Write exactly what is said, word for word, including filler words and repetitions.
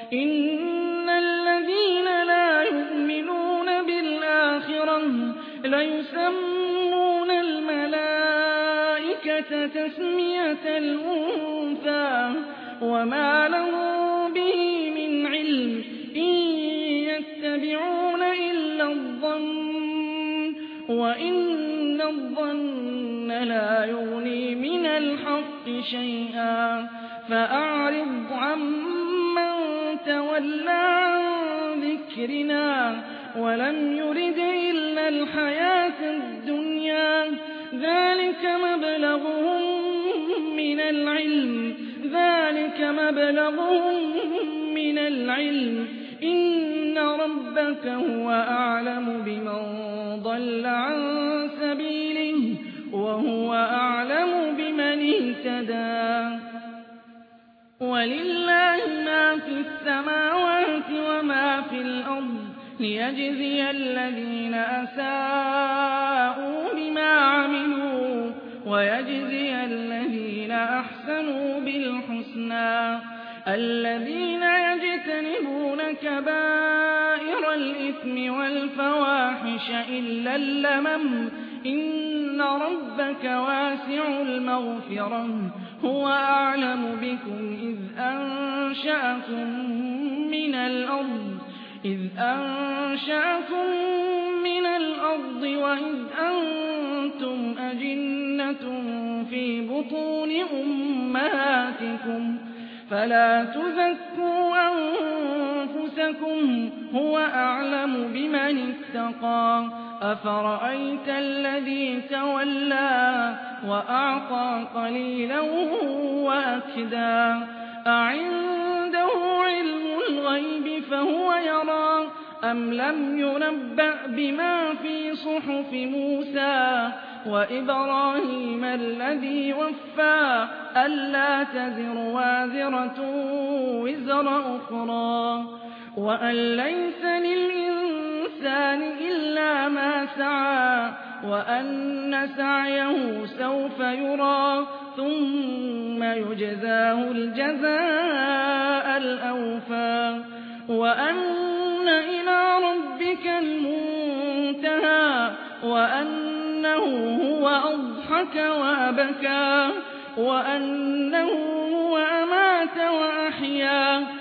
إِنَّ الَّذِينَ لَا يُؤْمِنُونَ بِالْآخِرَةِ لَيُسَمُّونَ الْمَلَائِكَةَ تَسْمِيَةَ الْأُنثَىٰ وَمَا لَهُم بِهِ مِنْ عِلْمٍ إِن يَتَّبِعُونَ إِلَّا الظَّنَّ وَإِنَّ الظَّنَّ لَا يُغْنِي مِنَ الْحَقِّ شَيْئًا فَأَعْرِضْ عَمَّن تَوَلَّىٰ عَن ذِكْرِنَا وَلَمْ يُرِدْ إِلَّا الْحَيَاةَ الدُّنْيَا ذَٰلِكَ مَبْلَغُهُم مِّنَ الْعِلْمِ ذَٰلِكَ مَبْلَغُهُم مِّنَ الْعِلْمِ إِنَّ رَبَّكَ هُوَ أَعْلَمُ بِمَن ضَلَّ عَن سَبِيلِهِ وَهُوَ أَعْلَمُ بِمَنِ اهْتَدَىٰ وَلِلَّهِ مَا فِي السَّمَاوَاتِ وَمَا فِي الْأَرْضِ لِيَجْزِيَ الَّذِينَ أَسَاءُوا بِمَا عَمِلُوا وَيَجْزِيَ الَّذِينَ أَحْسَنُوا بِالْحُسْنَىٰ الَّذِينَ يَجْتَنِبُونَ كَبَائِرَ الْإِثْمِ وَالْفَوَاحِشَ إِلَّا اللَّمَمَ إِنَّ رَبَّكَ وَاسِعُ الْمَغْفِرَةِ هُوَ أَعْلَمُ بِكُمْ إِذْ أَنشَأَكُم مِّنَ الْأَرْضِ إِذْ أَنشَأَكُم مِّنَ الْأَرْضِ وَإِذْ أَنتُمْ أَجِنَّةٌ فِي بُطُونِ أُمَّهَاتِكُمْ فَلَا تُزَكُّوا أَنفُسَكُمْ هُوَ أَعْلَمُ بِمَنِ اتَّقَىٰ أَفَرَأَيْتَ الَّذِي تَوَلَّىٰ وَأَعْطَىٰ قَلِيلًا وَأَكْدَىٰ أَعِندَهُ عِلْمُ الْغَيْبِ فَهُوَ يَرَىٰ أَمْ لَمْ يُنَبَّأْ بِمَا فِي صُحُفِ مُوسَىٰ وَإِبْرَاهِيمَ الَّذِي وَفَّىٰ أَلَّا تَزِرُ وَازِرَةٌ وِزْرَ أُخْرَىٰ وَأَن لَّيْسَ لِلْإِنسَانِ إِلَّا مَا سَعَىٰ وَأَنَّ سَعْيَهُ سَوْفَ يُرَىٰ ثُمَّ يُجْزَاهُ الْجَزَاءَ الْأَوْفَىٰ وَأَنَّ إِلَىٰ رَبِّكَ الْمُنتَهَىٰ وَأَنَّهُ هُوَ أَضْحَكَ وَأَبْكَىٰ وَأَنَّهُ هُوَ أَمَاتَ وَأَحْيَا